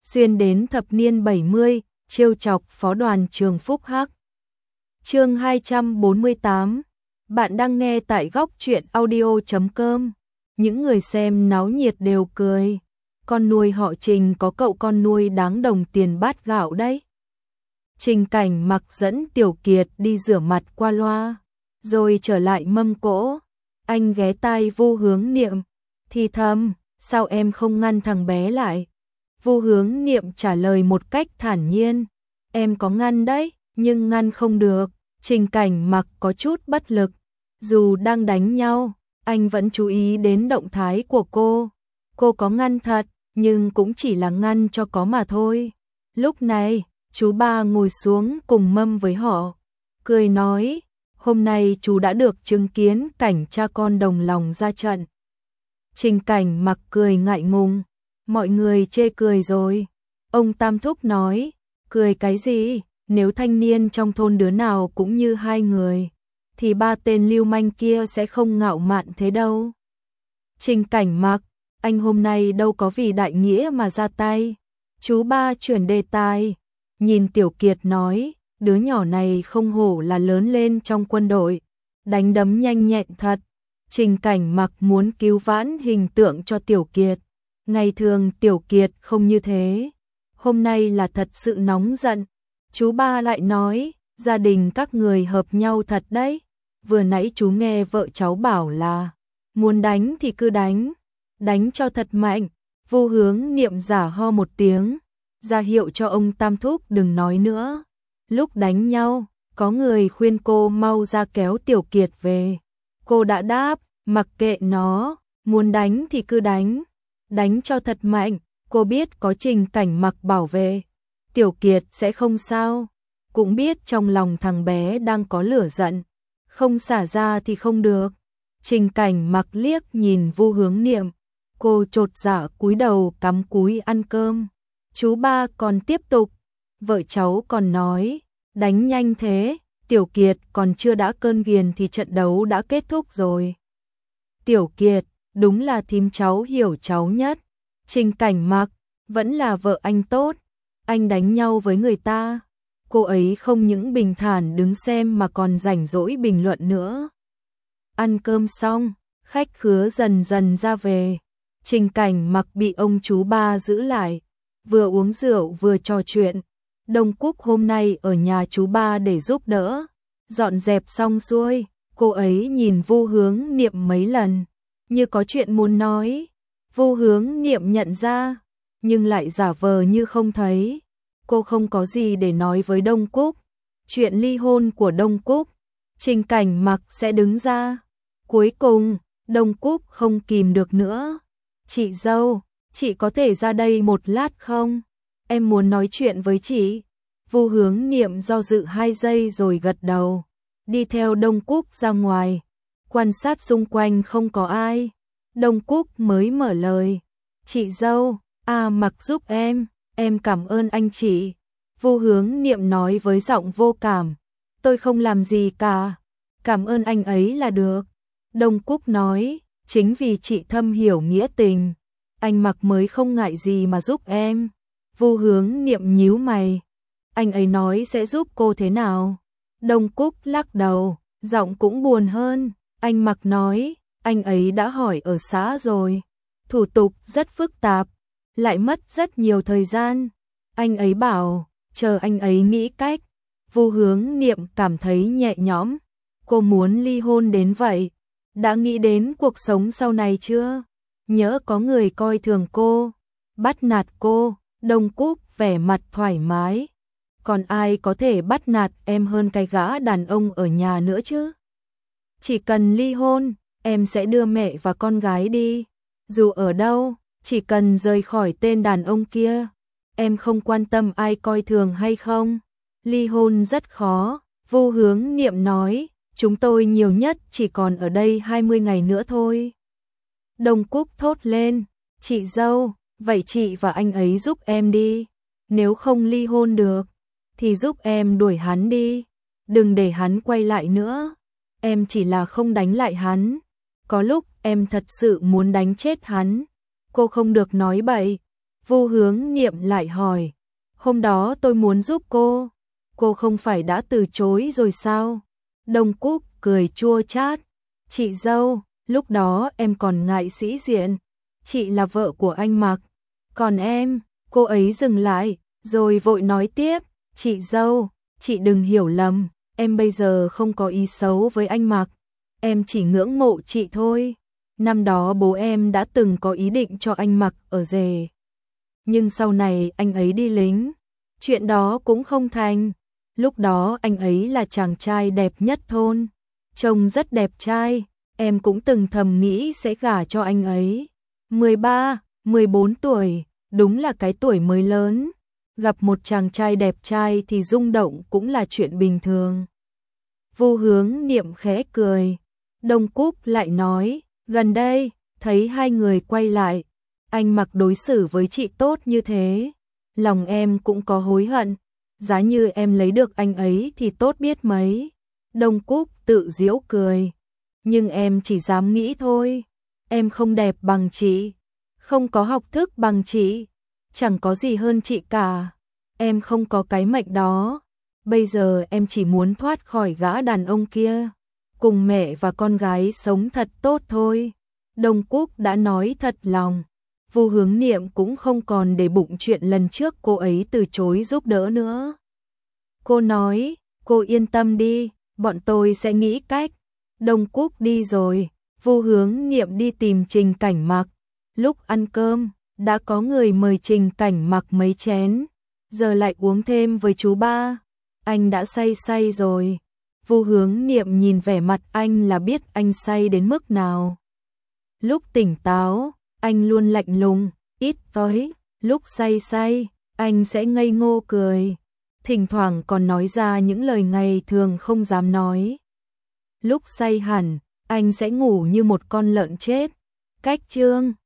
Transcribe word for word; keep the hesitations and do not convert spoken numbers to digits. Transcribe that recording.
xuyên đến thập niên bảy mươi, trêu chọc phó đoàn trường Phúc Hắc. Chương hai trăm bốn mươi tám. Bạn đang nghe tại góc truyện audio chấm com. Những người xem náo nhiệt đều cười. Con nuôi họ Trình có cậu con nuôi đáng đồng tiền bát gạo đấy. Trình Cảnh Mặc dẫn Tiểu Kiệt đi rửa mặt qua loa, rồi trở lại mâm cỗ. Anh ghé tai Vu Hướng Niệm, thì thầm, sao em không ngăn thằng bé lại? Vu Hướng Niệm trả lời một cách thản nhiên, em có ngăn đấy, nhưng ngăn không được. Trình Cảnh Mặc có chút bất lực, dù đang đánh nhau, anh vẫn chú ý đến động thái của cô. Cô có ngăn thật, nhưng cũng chỉ là ngăn cho có mà thôi. Lúc này, chú ba ngồi xuống cùng mâm với họ, cười nói, hôm nay chú đã được chứng kiến cảnh cha con đồng lòng ra trận. Trình Cảnh Mặc cười ngại ngùng, mọi người chê cười rồi. Ông Tam Thúc nói, cười cái gì, nếu thanh niên trong thôn đứa nào cũng như hai người, thì ba tên lưu manh kia sẽ không ngạo mạn thế đâu. Trình Cảnh Mặc, anh hôm nay đâu có vì đại nghĩa mà ra tay. Chú ba chuyển đề tài, nhìn Tiểu Kiệt nói, đứa nhỏ này không hổ là lớn lên trong quân đội, đánh đấm nhanh nhẹn thật. Trình Cảnh Mặc muốn cứu vãn hình tượng cho Tiểu Kiệt. Ngày thường Tiểu Kiệt không như thế, hôm nay là thật sự nóng giận. Chú ba lại nói, gia đình các người hợp nhau thật đấy. Vừa nãy chú nghe vợ cháu bảo là, muốn đánh thì cứ đánh, đánh cho thật mạnh. Vu Hướng Niệm giả ho một tiếng, ra hiệu cho ông Tam Thúc đừng nói nữa. Lúc đánh nhau, có người khuyên cô mau ra kéo Tiểu Kiệt về. Cô đã đáp, mặc kệ nó, muốn đánh thì cứ đánh, đánh cho thật mạnh. Cô biết có Trình Cảnh Mặc bảo vệ, Tiểu Kiệt sẽ không sao. Cũng biết trong lòng thằng bé đang có lửa giận, không xả ra thì không được. Trình Cảnh Mặc liếc nhìn Vu Hướng Niệm, cô chột dạ cúi đầu cắm cúi ăn cơm. Chú ba còn tiếp tục, vợ cháu còn nói, đánh nhanh thế, Tiểu Kiệt còn chưa đã cơn ghiền thì trận đấu đã kết thúc rồi. Tiểu Kiệt, đúng là thím cháu hiểu cháu nhất. Trình Cảnh Mặc, vẫn là vợ anh tốt, anh đánh nhau với người ta. Cô ấy không những bình thản đứng xem mà còn rảnh rỗi bình luận nữa. Ăn cơm xong, khách khứa dần dần ra về. Trình Cảnh Mặc bị ông chú ba giữ lại, vừa uống rượu vừa trò chuyện. Đông Cúc hôm nay ở nhà chú ba để giúp đỡ, dọn dẹp xong xuôi, cô ấy nhìn Vu Hướng Niệm mấy lần, như có chuyện muốn nói. Vu Hướng Niệm nhận ra, nhưng lại giả vờ như không thấy. Cô không có gì để nói với Đông Cúc. Chuyện ly hôn của Đông Cúc, Trình Cảnh Mặc sẽ đứng ra. Cuối cùng, Đông Cúc không kìm được nữa. Chị dâu, chị có thể ra đây một lát không? Em muốn nói chuyện với chị. Vu Hướng Niệm do dự hai giây rồi gật đầu, đi theo Đông Cúc ra ngoài, quan sát xung quanh không có ai. Đông Cúc mới mở lời, chị dâu, à Mặc giúp em, em cảm ơn anh chị. Vu Hướng Niệm nói với giọng vô cảm, tôi không làm gì cả, cảm ơn anh ấy là được. Đông Cúc nói, chính vì chị thâm hiểu nghĩa tình, anh Mặc mới không ngại gì mà giúp em. Vu Hướng Niệm nhíu mày, anh ấy nói sẽ giúp cô thế nào? Đông Cúc lắc đầu, giọng cũng buồn hơn. Anh Mặc nói, anh ấy đã hỏi ở xã rồi, thủ tục rất phức tạp, lại mất rất nhiều thời gian. Anh ấy bảo, chờ anh ấy nghĩ cách. Vu Hướng Niệm cảm thấy nhẹ nhõm. Cô muốn ly hôn đến vậy, đã nghĩ đến cuộc sống sau này chưa? Nhỡ có người coi thường cô, bắt nạt cô. Đông Cúc vẻ mặt thoải mái, còn ai có thể bắt nạt em hơn cái gã đàn ông ở nhà nữa chứ? Chỉ cần ly hôn, em sẽ đưa mẹ và con gái đi, dù ở đâu, chỉ cần rời khỏi tên đàn ông kia. Em không quan tâm ai coi thường hay không. Ly hôn rất khó. Vu Hướng Niệm nói, chúng tôi nhiều nhất chỉ còn ở đây hai mươi ngày nữa thôi. Đông Cúc thốt lên, chị dâu, vậy chị và anh ấy giúp em đi. Nếu không ly hôn được, thì giúp em đuổi hắn đi. Đừng để hắn quay lại nữa. Em chỉ là không đánh lại hắn. Có lúc em thật sự muốn đánh chết hắn. Cô không được nói bậy. Vu Hướng Niệm lại hỏi, hôm đó tôi muốn giúp cô, cô không phải đã từ chối rồi sao? Đông Cúc cười chua chát, chị dâu, lúc đó em còn ngại sĩ diện, chị là vợ của anh Mạc, còn em, cô ấy dừng lại, rồi vội nói tiếp, chị dâu, chị đừng hiểu lầm, em bây giờ không có ý xấu với anh Mạc, em chỉ ngưỡng mộ chị thôi. Năm đó bố em đã từng có ý định cho anh Mạc ở rể, nhưng sau này anh ấy đi lính, chuyện đó cũng không thành. Lúc đó anh ấy là chàng trai đẹp nhất thôn, trông rất đẹp trai, em cũng từng thầm nghĩ sẽ gả cho anh ấy. mười ba, mười bốn tuổi, đúng là cái tuổi mới lớn, gặp một chàng trai đẹp trai thì rung động cũng là chuyện bình thường. Vu Hướng Niệm khẽ cười, Đông Cúc lại nói, gần đây, thấy hai người quay lại, anh Mạc đối xử với chị tốt như thế, lòng em cũng có hối hận, giá như em lấy được anh ấy thì tốt biết mấy. Đông Cúc tự giễu cười, nhưng em chỉ dám nghĩ thôi, em không đẹp bằng chị, không có học thức bằng chị, chẳng có gì hơn chị cả, em không có cái mệnh đó, bây giờ em chỉ muốn thoát khỏi gã đàn ông kia, cùng mẹ và con gái sống thật tốt thôi. Đông Cúc đã nói thật lòng. Vu Hướng Niệm cũng không còn để bụng chuyện lần trước cô ấy từ chối giúp đỡ nữa. Cô nói, cô yên tâm đi, bọn tôi sẽ nghĩ cách. Đông Cúc đi rồi, Vu Hướng Niệm đi tìm Trình Cảnh Mặc. Lúc ăn cơm, đã có người mời Trình Cảnh Mặc mấy chén, giờ lại uống thêm với chú ba. Anh đã say say rồi. Vu Hướng Niệm nhìn vẻ mặt anh là biết anh say đến mức nào. Lúc tỉnh táo, anh luôn lạnh lùng, ít nói, lúc say say, anh sẽ ngây ngô cười, thỉnh thoảng còn nói ra những lời ngày thường không dám nói. Lúc say hẳn, anh sẽ ngủ như một con lợn chết. Cách chương